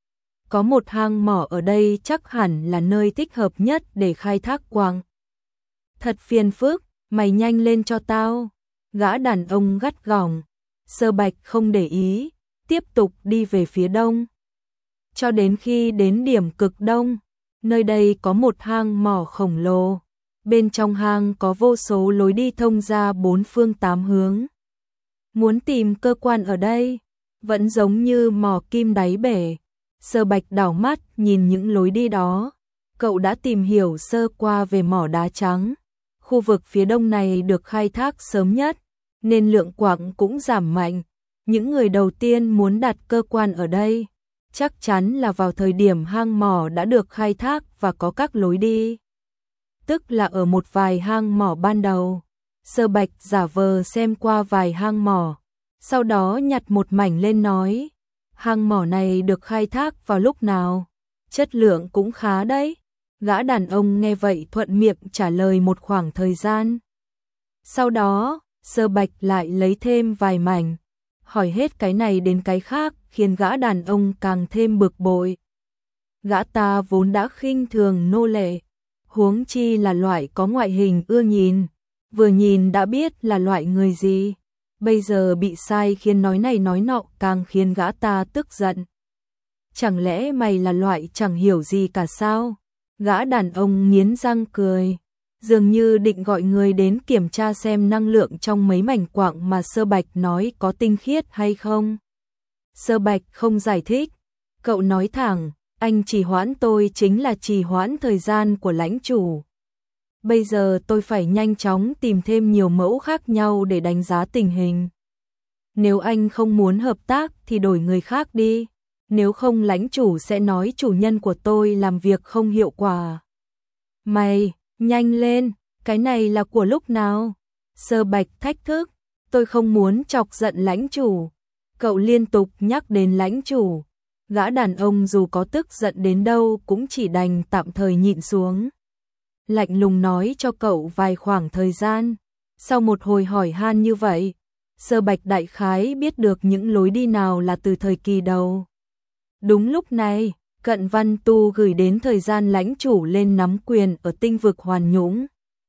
Có một hang mỏ ở đây chắc hẳn là nơi thích hợp nhất để khai thác quặng. Thật phiền phức, mày nhanh lên cho tao. Gã đàn ông gắt gỏng. Sơ Bạch không để ý, tiếp tục đi về phía đông. Cho đến khi đến điểm cực đông, nơi đây có một hang mỏ khổng lồ. Bên trong hang có vô số lối đi thông ra bốn phương tám hướng. Muốn tìm cơ quan ở đây, vẫn giống như mỏ kim đáy bể. Sơ Bạch đảo mắt nhìn những lối đi đó. Cậu đã tìm hiểu sơ qua về mỏ đá trắng. Khu vực phía đông này được khai thác sớm nhất, nên lượng quặng cũng giảm mạnh. Những người đầu tiên muốn đặt cơ quan ở đây, chắc chắn là vào thời điểm hang mỏ đã được khai thác và có các lối đi. Tức là ở một vài hang mỏ ban đầu. Sơ Bạch giả vờ xem qua vài hang mỏ, sau đó nhặt một mảnh lên nói, hang mỏ này được khai thác vào lúc nào? Chất lượng cũng khá đấy. Gã đàn ông nghe vậy thuận miệng trả lời một khoảng thời gian. Sau đó, Sơ Bạch lại lấy thêm vài mảnh, hỏi hết cái này đến cái khác, khiến gã đàn ông càng thêm bực bội. Gã ta vốn đã khinh thường nô lệ, huống chi là loại có ngoại hình ưa nhìn, vừa nhìn đã biết là loại người gì. Bây giờ bị sai khiến nói này nói nọ càng khiến gã ta tức giận. Chẳng lẽ mày là loại chẳng hiểu gì cả sao? Gã đàn ông nghiến răng cười, dường như định gọi người đến kiểm tra xem năng lượng trong mấy mảnh quặng mà Sơ Bạch nói có tinh khiết hay không. Sơ Bạch không giải thích, cậu nói thẳng, anh trì hoãn tôi chính là trì hoãn thời gian của lãnh chủ. Bây giờ tôi phải nhanh chóng tìm thêm nhiều mẫu khác nhau để đánh giá tình hình. Nếu anh không muốn hợp tác thì đổi người khác đi, nếu không lãnh chủ sẽ nói chủ nhân của tôi làm việc không hiệu quả. Mày, nhanh lên, cái này là của lúc nào? Sơ Bạch thách thức, tôi không muốn chọc giận lãnh chủ. Cậu liên tục nhắc đến lãnh chủ. Gã đàn ông dù có tức giận đến đâu cũng chỉ đành tạm thời nhịn xuống. Lạnh lùng nói cho cậu vài khoảng thời gian. Sau một hồi hỏi han như vậy, Sơ Bạch đại khái biết được những lối đi nào là từ thời kỳ đầu. Đúng lúc này, Cận Văn Tu gửi đến thời gian lãnh chủ lên nắm quyền ở tinh vực Hoàn Nhũng.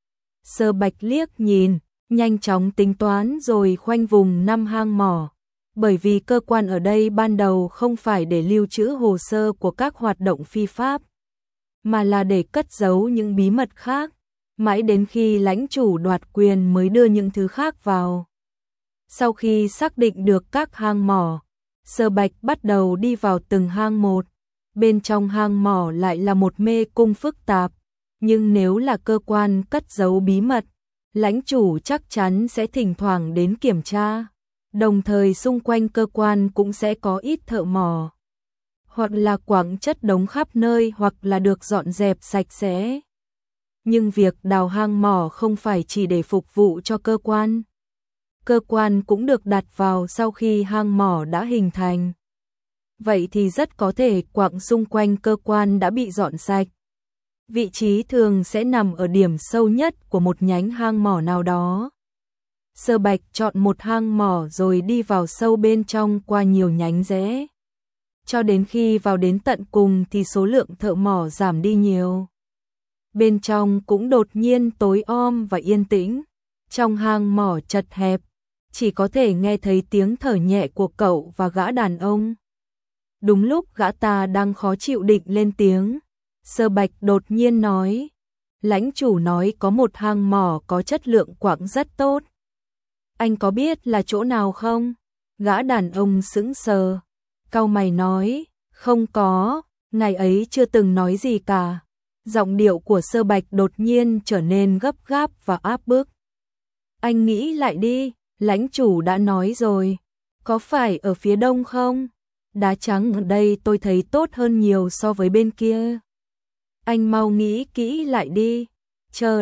Sơ Bạch liếc nhìn, nhanh chóng tính toán rồi khoanh vùng 5 hang mỏ. Bởi vì cơ quan ở đây ban đầu không phải để lưu trữ hồ sơ của các hoạt động phi pháp, mà là để cất giấu những bí mật khác, mãi đến khi lãnh chủ đoạt quyền mới đưa những thứ khác vào. Sau khi xác định được các hang mỏ, Sơ Bạch bắt đầu đi vào từng hang một. Bên trong hang mỏ lại là một mê cung phức tạp, nhưng nếu là cơ quan cất giấu bí mật, lãnh chủ chắc chắn sẽ thỉnh thoảng đến kiểm tra. Đồng thời xung quanh cơ quan cũng sẽ có ít thợ mỏ, hoặc là quặng chất đống khắp nơi hoặc là được dọn dẹp sạch sẽ. Nhưng việc đào hang mỏ không phải chỉ để phục vụ cho cơ quan. Cơ quan cũng được đặt vào sau khi hang mỏ đã hình thành. Vậy thì rất có thể quặng xung quanh cơ quan đã bị dọn sạch. Vị trí thường sẽ nằm ở điểm sâu nhất của một nhánh hang mỏ nào đó. Sơ Bạch chọn một hang mỏ rồi đi vào sâu bên trong qua nhiều nhánh rẽ. Cho đến khi vào đến tận cùng thì số lượng thợ mỏ giảm đi nhiều. Bên trong cũng đột nhiên tối om và yên tĩnh. Trong hang mỏ chật hẹp, chỉ có thể nghe thấy tiếng thở nhẹ của cậu và gã đàn ông. Đúng lúc gã ta đang khó chịu định lên tiếng, Sơ Bạch đột nhiên nói, lãnh chủ nói có một hang mỏ có chất lượng quặng rất tốt. Anh có biết là chỗ nào không? Gã đàn ông sững sờ, cau mày nói, không có, ngày ấy chưa từng nói gì cả. Giọng điệu của Sơ Bạch đột nhiên trở nên gấp gáp và áp bức. Anh nghĩ lại đi, lãnh chủ đã nói rồi, có phải ở phía đông không? Đá trắng ở đây tôi thấy tốt hơn nhiều so với bên kia. Anh mau nghĩ kỹ lại đi. Chờ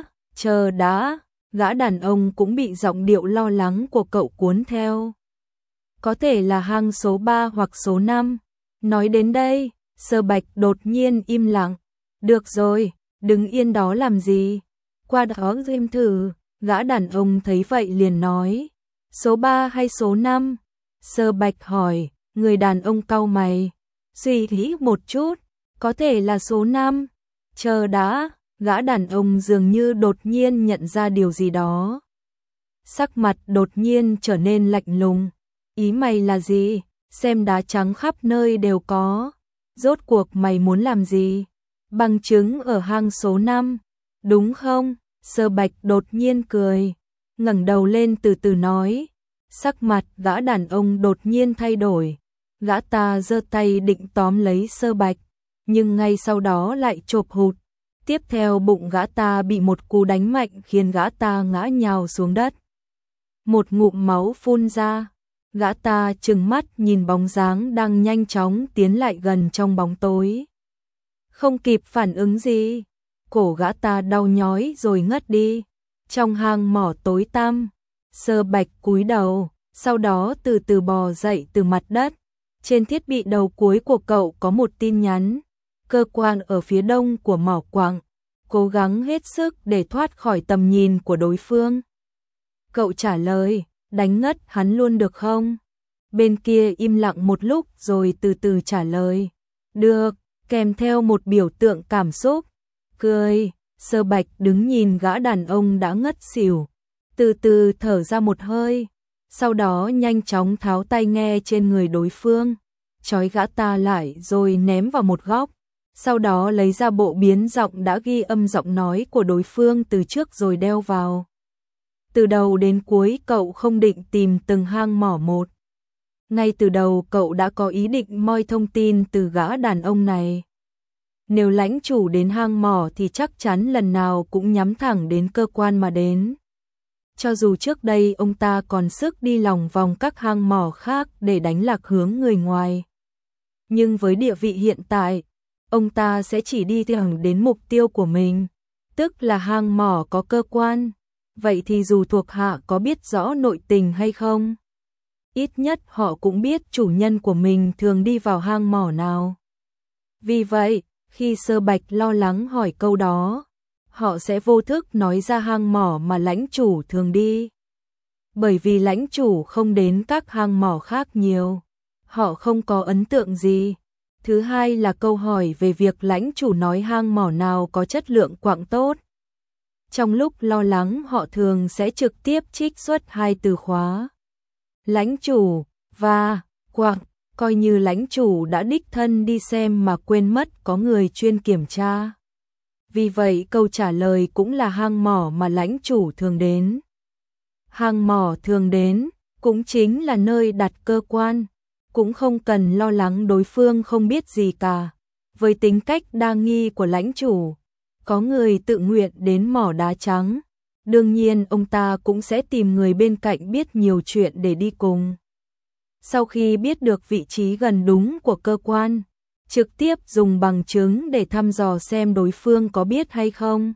đã, gã đàn ông cũng bị giọng điệu lo lắng của cậu cuốn theo. Có thể là hang số 3 hoặc số 5. Nói đến đây, Sơ Bạch đột nhiên im lặng. Được rồi, đứng yên đó làm gì? Qua đó xem thử. Gã đàn ông thấy vậy liền nói, số 3 hay số 5? Sơ Bạch hỏi, người đàn ông cau mày, suy nghĩ một chút, có thể là số 5. Chờ đã, gã đàn ông dường như đột nhiên nhận ra điều gì đó. Sắc mặt đột nhiên trở nên lạnh lùng, ý mày là gì? Xem đá trắng khắp nơi đều có, rốt cuộc mày muốn làm gì? Bằng chứng ở hang số 5, đúng không? Sơ Bạch đột nhiên cười, ngẩng đầu lên từ từ nói. Sắc mặt gã đàn ông đột nhiên thay đổi. Gã ta giơ tay định tóm lấy Sơ Bạch, nhưng ngay sau đó lại chộp hụt. Tiếp theo bụng gã ta bị một cú đánh mạnh khiến gã ta ngã nhào xuống đất. Một ngụm máu phun ra. Gã ta trừng mắt nhìn bóng dáng đang nhanh chóng tiến lại gần trong bóng tối. Không kịp phản ứng gì, cổ gã ta đau nhói rồi ngất đi. Trong hang mỏ tối tăm, Sơ Bạch cúi đầu, sau đó từ từ bò dậy từ mặt đất. Trên thiết bị đầu cuối của cậu có một tin nhắn. Cơ quan ở phía đông của mỏ quặng, cố gắng hết sức để thoát khỏi tầm nhìn của đối phương. Cậu trả lời, đánh ngất hắn luôn được không? Bên kia im lặng một lúc rồi từ từ trả lời, được, kèm theo một biểu tượng cảm xúc. Cười. Sơ Bạch đứng nhìn gã đàn ông đã ngất xỉu, từ từ thở ra một hơi, sau đó nhanh chóng tháo tai nghe trên người đối phương, trói gã ta lại rồi ném vào một góc, sau đó lấy ra bộ biến giọng đã ghi âm giọng nói của đối phương từ trước rồi đeo vào. Từ đầu đến cuối cậu không định tìm từng hang mỏ một. Ngay từ đầu cậu đã có ý định moi thông tin từ gã đàn ông này. Nếu lãnh chủ đến hang mỏ thì chắc chắn lần nào cũng nhắm thẳng đến cơ quan mà đến. Cho dù trước đây ông ta còn sức đi lòng vòng các hang mỏ khác để đánh lạc hướng người ngoài. Nhưng với địa vị hiện tại, ông ta sẽ chỉ đi thẳng đến mục tiêu của mình, tức là hang mỏ có cơ quan. Vậy thì dù thuộc hạ có biết rõ nội tình hay không, ít nhất họ cũng biết chủ nhân của mình thường đi vào hang mỏ nào. Vì vậy, khi Sơ Bạch lo lắng hỏi câu đó, họ sẽ vô thức nói ra hang mỏ mà lãnh chủ thường đi. Bởi vì lãnh chủ không đến các hang mỏ khác nhiều, họ không có ấn tượng gì. Thứ hai là câu hỏi về việc lãnh chủ nói hang mỏ nào có chất lượng quặng tốt. Trong lúc lo lắng họ thường sẽ trực tiếp trích xuất hai từ khóa: lãnh chủ và quặng, coi như lãnh chủ đã đích thân đi xem mà quên mất có người chuyên kiểm tra. Vì vậy câu trả lời cũng là hang mỏ mà lãnh chủ thường đến. Hang mỏ thường đến cũng chính là nơi đặt cơ quan, cũng không cần lo lắng đối phương không biết gì cả. Với tính cách đa nghi của lãnh chủ, có người tự nguyện đến mỏ đá trắng, đương nhiên ông ta cũng sẽ tìm người bên cạnh biết nhiều chuyện để đi cùng. Sau khi biết được vị trí gần đúng của cơ quan, trực tiếp dùng bằng chứng để thăm dò xem đối phương có biết hay không.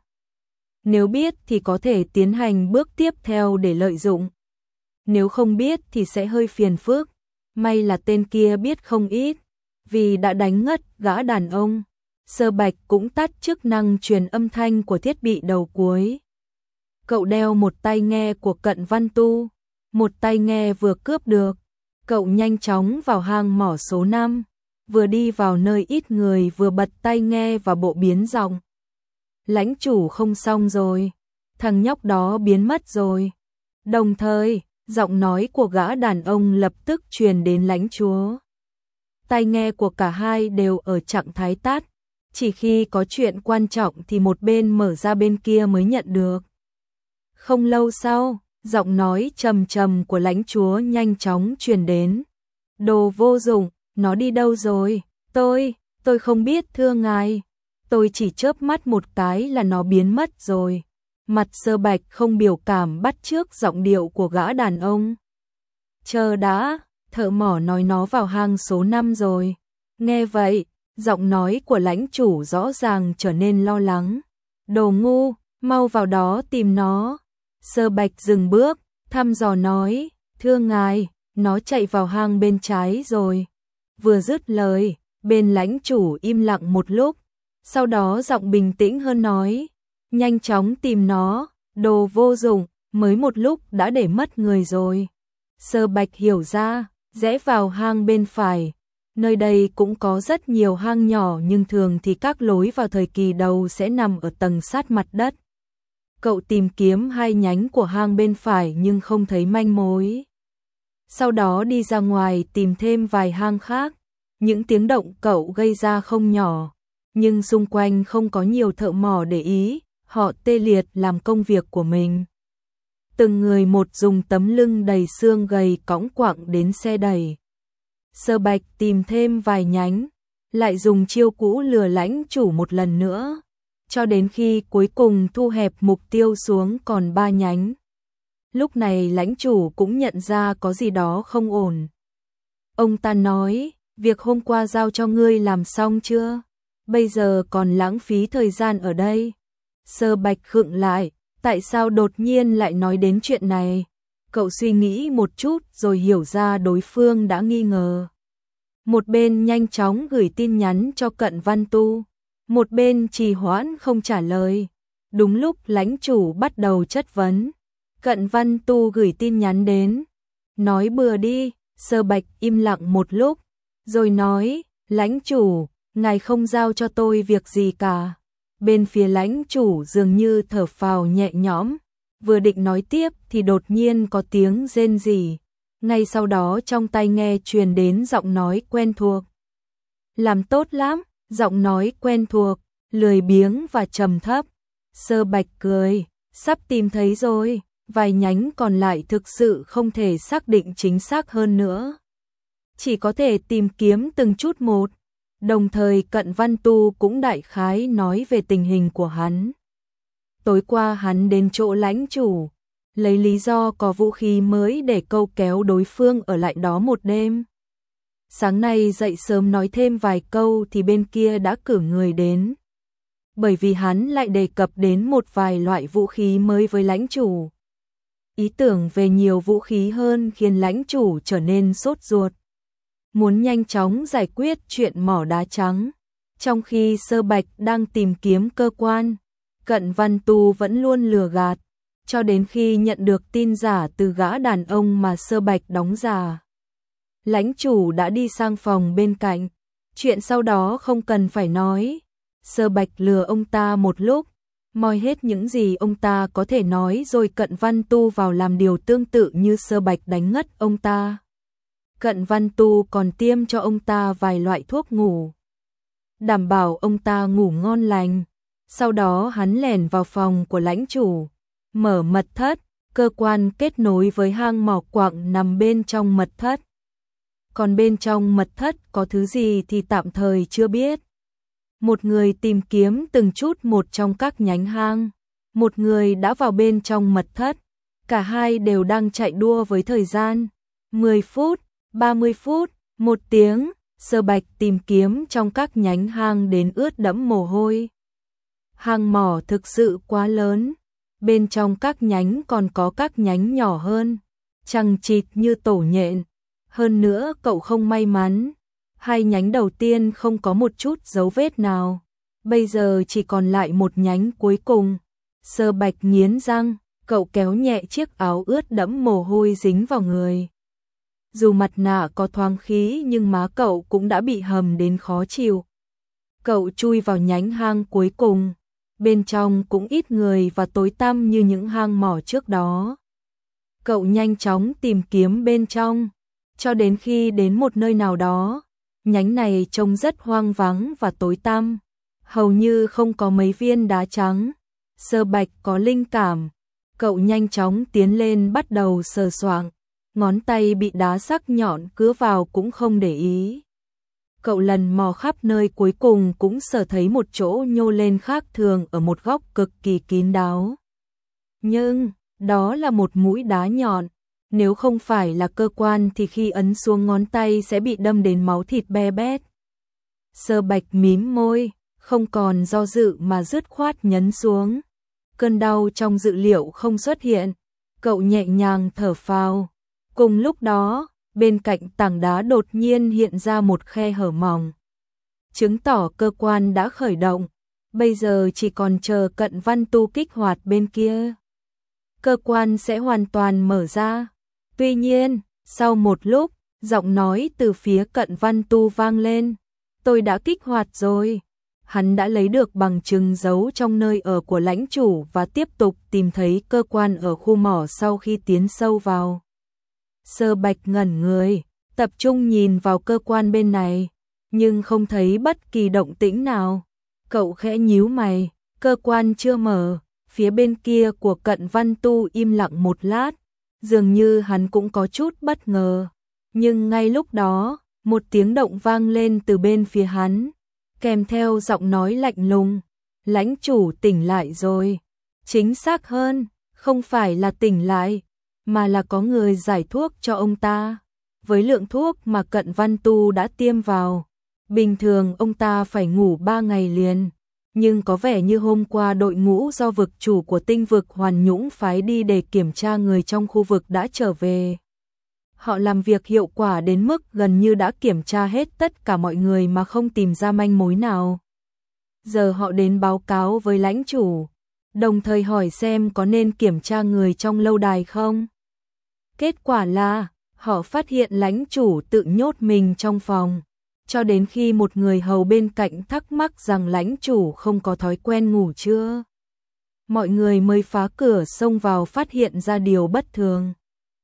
Nếu biết thì có thể tiến hành bước tiếp theo để lợi dụng. Nếu không biết thì sẽ hơi phiền phức. May là tên kia biết không ít, vì đã đánh ngất gã đàn ông. Sơ Bạch cũng tắt chức năng truyền âm thanh của thiết bị đầu cuối. Cậu đeo một tai nghe của Cận Văn Tu, một tai nghe vừa cướp được. Cậu nhanh chóng vào hang mỏ số 5, vừa đi vào nơi ít người vừa bật tai nghe và bộ biến giọng. Lãnh chủ không xong rồi, thằng nhóc đó biến mất rồi. Đồng thời, giọng nói của gã đàn ông lập tức truyền đến lãnh chúa. Tai nghe của cả hai đều ở trạng thái tắt, chỉ khi có chuyện quan trọng thì một bên mở ra bên kia mới nhận được. Không lâu sau, giọng nói trầm trầm của lãnh chúa nhanh chóng truyền đến. Đồ vô dụng, nó đi đâu rồi? Tôi không biết thưa ngài. Tôi chỉ chớp mắt một cái là nó biến mất rồi. Mặt Sơ Bạch không biểu cảm bắt chước giọng điệu của gã đàn ông. Chờ đã, thợ mỏ nói nó vào hang số 5 rồi. Nghe vậy, giọng nói của lãnh chủ rõ ràng trở nên lo lắng. Đồ ngu, mau vào đó tìm nó. Sơ Bạch dừng bước, thăm dò nói, thưa ngài, nó chạy vào hang bên trái rồi. Vừa dứt lời, bên lãnh chủ im lặng một lúc, sau đó giọng bình tĩnh hơn nói, nhanh chóng tìm nó, đồ vô dụng, mới một lúc đã để mất người rồi. Sơ Bạch hiểu ra, rẽ vào hang bên phải. Nơi đây cũng có rất nhiều hang nhỏ nhưng thường thì các lối vào thời kỳ đầu sẽ nằm ở tầng sát mặt đất. Cậu tìm kiếm hai nhánh của hang bên phải nhưng không thấy manh mối. Sau đó đi ra ngoài tìm thêm vài hang khác. Những tiếng động cậu gây ra không nhỏ, nhưng xung quanh không có nhiều thợ mỏ để ý, họ tê liệt làm công việc của mình. Từng người một dùng tấm lưng đầy xương gầy cõng quặng đến xe đẩy. Sơ Bạch tìm thêm vài nhánh, lại dùng chiêu cũ lừa lãnh chủ một lần nữa, cho đến khi cuối cùng thu hẹp mục tiêu xuống còn 3 nhánh. Lúc này lãnh chủ cũng nhận ra có gì đó không ổn. Ông ta nói, việc hôm qua giao cho ngươi làm xong chưa? Bây giờ còn lãng phí thời gian ở đây. Sơ Bạch khựng lại, tại sao đột nhiên lại nói đến chuyện này? Cậu suy nghĩ một chút rồi hiểu ra đối phương đã nghi ngờ. Một bên nhanh chóng gửi tin nhắn cho Cận Văn Tu, một bên trì hoãn không trả lời. Đúng lúc lãnh chủ bắt đầu chất vấn, Cận Văn Tu gửi tin nhắn đến. Nói bừa đi. Sơ Bạch im lặng một lúc, rồi nói, lãnh chủ, ngài không giao cho tôi việc gì cả. Bên phía lãnh chủ dường như thở phào nhẹ nhõm, vừa định nói tiếp thì đột nhiên có tiếng rên rỉ. Ngay sau đó trong tai nghe truyền đến giọng nói quen thuộc. Làm tốt lắm, giọng nói quen thuộc, lười biếng và trầm thấp. Sơ Bạch cười, sắp tìm thấy rồi, vài nhánh còn lại thực sự không thể xác định chính xác hơn nữa. Chỉ có thể tìm kiếm từng chút một. Đồng thời Cận Văn Tu cũng đại khái nói về tình hình của hắn. Tối qua hắn đến chỗ lãnh chủ, lấy lý do có vũ khí mới để câu kéo đối phương ở lại đó một đêm. Sáng nay dậy sớm nói thêm vài câu thì bên kia đã cử người đến. Bởi vì hắn lại đề cập đến một vài loại vũ khí mới với lãnh chủ. Ý tưởng về nhiều vũ khí hơn khiến lãnh chủ trở nên sốt ruột. Muốn nhanh chóng giải quyết chuyện mỏ đá trắng. Trong khi Sơ Bạch đang tìm kiếm cơ quan, Cận Văn Tu vẫn luôn lừa gạt, cho đến khi nhận được tin giả từ gã đàn ông mà Sơ Bạch đóng giả. Lãnh chủ đã đi sang phòng bên cạnh, chuyện sau đó không cần phải nói. Sơ Bạch lừa ông ta một lúc, moi hết những gì ông ta có thể nói rồi Cận Văn Tu vào làm điều tương tự như Sơ Bạch đánh ngất ông ta. Cận Văn Tu còn tiêm cho ông ta vài loại thuốc ngủ, đảm bảo ông ta ngủ ngon lành. Sau đó hắn lẻn vào phòng của lãnh chủ, mở mật thất, cơ quan kết nối với hang mỏ quặng nằm bên trong mật thất. Còn bên trong mật thất có thứ gì thì tạm thời chưa biết. Một người tìm kiếm từng chút một trong các nhánh hang, một người đã vào bên trong mật thất, cả hai đều đang chạy đua với thời gian. 10 phút, 30 phút, 1 tiếng, Sơ Bạch tìm kiếm trong các nhánh hang đến ướt đẫm mồ hôi. Hang mỏ thực sự quá lớn, bên trong các nhánh còn có các nhánh nhỏ hơn, chằng chịt như tổ nhện. Hơn nữa cậu không may mắn, hai nhánh đầu tiên không có một chút dấu vết nào, bây giờ chỉ còn lại một nhánh cuối cùng. Sơ Bạch nghiến răng, cậu kéo nhẹ chiếc áo ướt đẫm mồ hôi dính vào người. Dù mặt nạ có thoáng khí nhưng má cậu cũng đã bị hầm đến khó chịu. Cậu chui vào nhánh hang cuối cùng, bên trong cũng ít người và tối tăm như những hang mỏ trước đó. Cậu nhanh chóng tìm kiếm bên trong, cho đến khi đến một nơi nào đó, nhánh này trông rất hoang vắng và tối tăm, hầu như không có mấy viên đá trắng. Sơ Bạch có linh cảm, cậu nhanh chóng tiến lên bắt đầu sờ soạng, ngón tay bị đá sắc nhọn cứa vào cũng không để ý. Cậu lần mò khắp nơi cuối cùng cũng sờ thấy một chỗ nhô lên khác thường ở một góc cực kỳ kín đáo. Nhưng, đó là một mũi đá nhọn, nếu không phải là cơ quan thì khi ấn xuống ngón tay sẽ bị đâm đến máu thịt be bét. Sơ Bạch mím môi, không còn do dự mà dứt khoát nhấn xuống. Cơn đau trong dự liệu không xuất hiện, cậu nhẹ nhàng thở phào. Cùng lúc đó, bên cạnh tảng đá đột nhiên hiện ra một khe hở mỏng, chứng tỏ cơ quan đã khởi động, bây giờ chỉ còn chờ Cận Văn Tu kích hoạt bên kia. Cơ quan sẽ hoàn toàn mở ra. Tuy nhiên, sau một lúc, giọng nói từ phía Cận Văn Tu vang lên. Tôi đã kích hoạt rồi. Hắn đã lấy được bằng chứng giấu trong nơi ở của lãnh chủ và tiếp tục tìm thấy cơ quan ở khu mỏ sau khi tiến sâu vào. Sơ Bạch ngẩn người, tập trung nhìn vào cơ quan bên này, nhưng không thấy bất kỳ động tĩnh nào. Cậu khẽ nhíu mày, cơ quan chưa mở, phía bên kia của Cận Văn Tu im lặng một lát, dường như hắn cũng có chút bất ngờ. Nhưng ngay lúc đó, một tiếng động vang lên từ bên phía hắn, kèm theo giọng nói lạnh lùng. Lãnh chủ tỉnh lại rồi. Chính xác hơn, không phải là tỉnh lại, mà là có người giải thuốc cho ông ta. Với lượng thuốc mà Cận Văn Tu đã tiêm vào, bình thường ông ta phải ngủ 3 ngày liền. Nhưng có vẻ như hôm qua đội ngũ do vực chủ của tinh vực Hoàn Nhũng phái đi để kiểm tra người trong khu vực đã trở về. Họ làm việc hiệu quả đến mức gần như đã kiểm tra hết tất cả mọi người mà không tìm ra manh mối nào. Giờ họ đến báo cáo với lãnh chủ, đồng thời hỏi xem có nên kiểm tra người trong lâu đài không. Kết quả là, họ phát hiện lãnh chủ tự nhốt mình trong phòng, cho đến khi một người hầu bên cạnh thắc mắc rằng lãnh chủ không có thói quen ngủ trưa. Mọi người mới phá cửa xông vào phát hiện ra điều bất thường.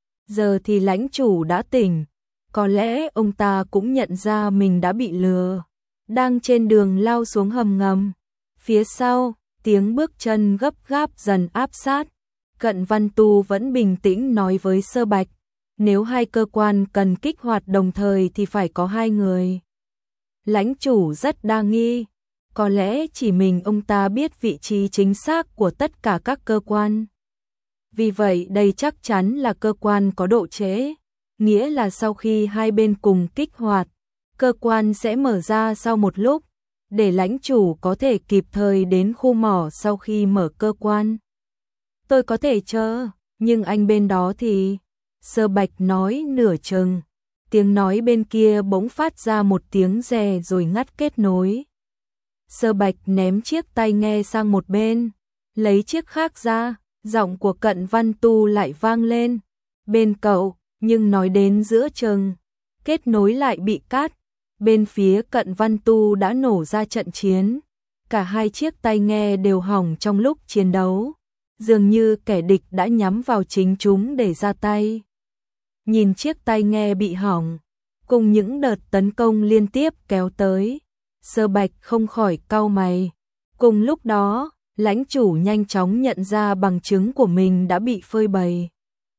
Giờ thì lãnh chủ đã tỉnh, có lẽ ông ta cũng nhận ra mình đã bị lừa. Đang trên đường lao xuống hầm ngầm, phía sau, tiếng bước chân gấp gáp dần áp sát. Cận Văn Tu vẫn bình tĩnh nói với Sơ Bạch, nếu hai cơ quan cần kích hoạt đồng thời thì phải có 2 người. Lãnh chủ rất đa nghi, có lẽ chỉ mình ông ta biết vị trí chính xác của tất cả các cơ quan. vì vậy đây chắc chắn là cơ quan có độ trễ, nghĩa là sau khi hai bên cùng kích hoạt, cơ quan sẽ mở ra sau một lúc, để lãnh chủ có thể kịp thời đến khu mỏ sau khi mở cơ quan. Tôi có thể chờ, nhưng anh bên đó thì... Sơ Bạch nói nửa chừng, tiếng nói bên kia bỗng phát ra một tiếng rè rồi ngắt kết nối. Sơ Bạch ném chiếc tai nghe sang một bên, lấy chiếc khác ra, giọng của Cận Văn Tu lại vang lên. Bên cậu, nhưng nói đến giữa chừng, kết nối lại bị cắt. Bên phía Cận Văn Tu đã nổ ra trận chiến. Cả hai chiếc tai nghe đều hỏng trong lúc chiến đấu. Dường như kẻ địch đã nhắm vào chính chúng để ra tay. Nhìn chiếc tai nghe bị hỏng, cùng những đợt tấn công liên tiếp kéo tới, Sơ Bạch không khỏi cau mày. Cùng lúc đó, lãnh chủ nhanh chóng nhận ra bằng chứng của mình đã bị phơi bày.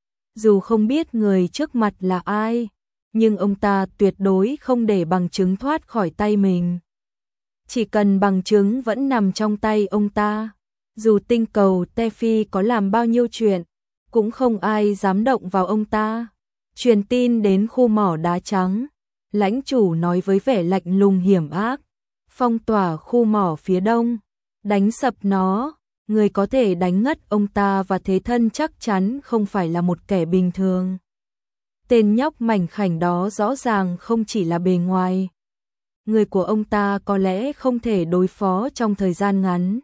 Dù không biết người trước mặt là ai, nhưng ông ta tuyệt đối không để bằng chứng thoát khỏi tay mình. Chỉ cần bằng chứng vẫn nằm trong tay ông ta, dù tinh cầu Tefi có làm bao nhiêu chuyện, cũng không ai dám động vào ông ta. Truyền tin đến khu mỏ đá trắng, lãnh chủ nói với vẻ lạnh lùng hiểm ác, phong tỏa khu mỏ phía đông, đánh sập nó, người có thể đánh ngất ông ta và thế thân chắc chắn không phải là một kẻ bình thường. Tên nhóc mảnh khảnh đó rõ ràng không chỉ là bề ngoài. Người của ông ta có lẽ không thể đối phó trong thời gian ngắn.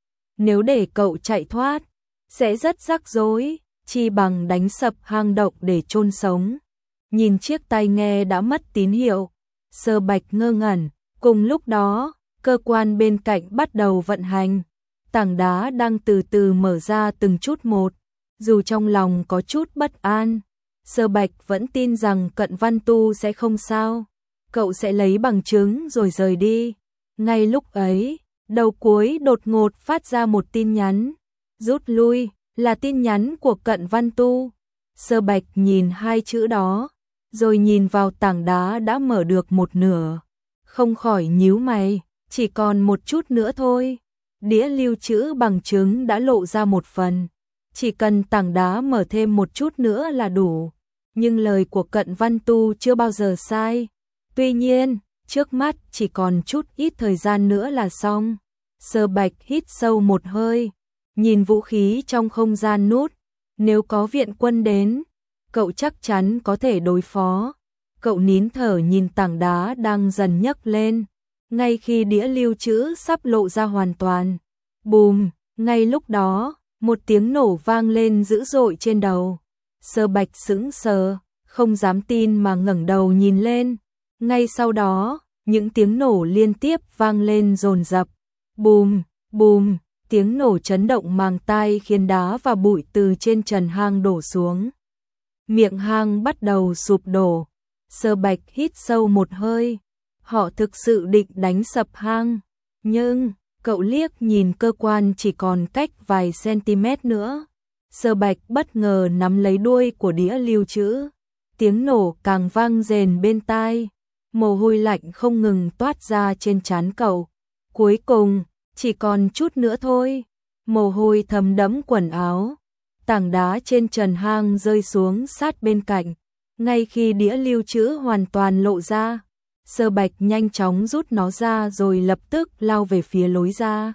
Nếu để cậu chạy thoát, sẽ rất rắc rối, chi bằng đánh sập hang động để chôn sống. Nhìn chiếc tai nghe đã mất tín hiệu, Sơ Bạch ngơ ngẩn, cùng lúc đó, cơ quan bên cạnh bắt đầu vận hành. Tảng đá đang từ từ mở ra từng chút một, dù trong lòng có chút bất an, Sơ Bạch vẫn tin rằng Cận Văn Tu sẽ không sao. Cậu sẽ lấy bằng chứng rồi rời đi. Ngay lúc ấy, đầu cuối đột ngột phát ra một tin nhắn. Rút lui, là tin nhắn của Cận Văn Tu. Sơ Bạch nhìn hai chữ đó, rồi nhìn vào tảng đá đã mở được một nửa. Không khỏi nhíu mày, chỉ còn một chút nữa thôi. Đĩa lưu trữ bằng chứng đã lộ ra một phần. Chỉ cần tảng đá mở thêm một chút nữa là đủ. Nhưng lời của Cận Văn Tu chưa bao giờ sai. Tuy nhiên, trước mắt chỉ còn chút ít thời gian nữa là xong. Sơ Bạch hít sâu một hơi, nhìn vũ khí trong không gian nút. Nếu có viện quân đến, cậu chắc chắn có thể đối phó. Cậu nín thở nhìn tảng đá đang dần nhấc lên. Ngay khi đĩa lưu trữ sắp lộ ra hoàn toàn. Bùm, ngay lúc đó, một tiếng nổ vang lên dữ dội trên đầu. Sơ Bạch sững sờ, không dám tin mà ngẩng đầu nhìn lên. Ngay sau đó, những tiếng nổ liên tiếp vang lên dồn dập. Bùm, bùm, tiếng nổ chấn động màng tai khiến đá và bụi từ trên trần hang đổ xuống. Miệng hang bắt đầu sụp đổ. Sơ Bạch hít sâu một hơi. Họ thực sự định đánh sập hang. Nhưng, cậu liếc nhìn cơ quan chỉ còn cách vài cm nữa. Sơ Bạch bất ngờ nắm lấy đuôi của đĩa lưu trữ. Tiếng nổ càng vang rền bên tai. Mồ hôi lạnh không ngừng toát ra trên trán cậu. Cuối cùng, chỉ còn chút nữa thôi. Mồ hôi thấm đẫm quần áo. Tảng đá trên trần hang rơi xuống sát bên cạnh. Ngay khi đĩa lưu trữ hoàn toàn lộ ra, Sơ Bạch nhanh chóng rút nó ra rồi lập tức lao về phía lối ra.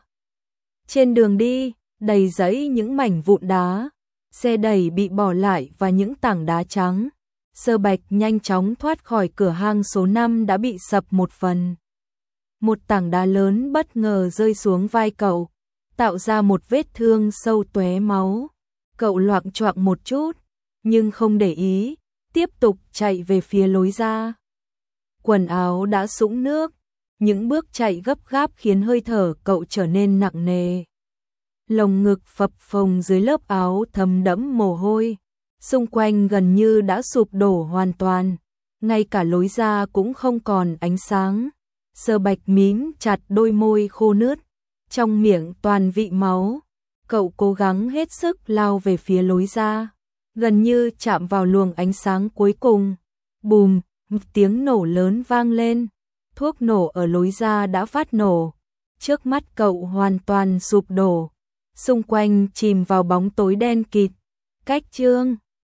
Trên đường đi, đầy rẫy những mảnh vụn đá, xe đẩy bị bỏ lại và những tảng đá trắng. Sơ Bạch nhanh chóng thoát khỏi cửa hang số 5 đã bị sập một phần. Một tảng đá lớn bất ngờ rơi xuống vai cậu, tạo ra một vết thương sâu tóe máu. Cậu loạng choạng một chút, nhưng không để ý, tiếp tục chạy về phía lối ra. Quần áo đã sũng nước, những bước chạy gấp gáp khiến hơi thở cậu trở nên nặng nề. Lồng ngực phập phồng dưới lớp áo thấm đẫm mồ hôi, xung quanh gần như đã sụp đổ hoàn toàn, ngay cả lối ra cũng không còn ánh sáng. Sơ Bạch mím chặt đôi môi khô nướt, trong miệng toàn vị máu. Cậu cố gắng hết sức lao về phía lối ra, gần như chạm vào luồng ánh sáng cuối cùng. Bùm, một tiếng nổ lớn vang lên, thuốc nổ ở lối ra đã phát nổ. Trước mắt cậu hoàn toàn sụp đổ, xung quanh chìm vào bóng tối đen kịt, Cách chương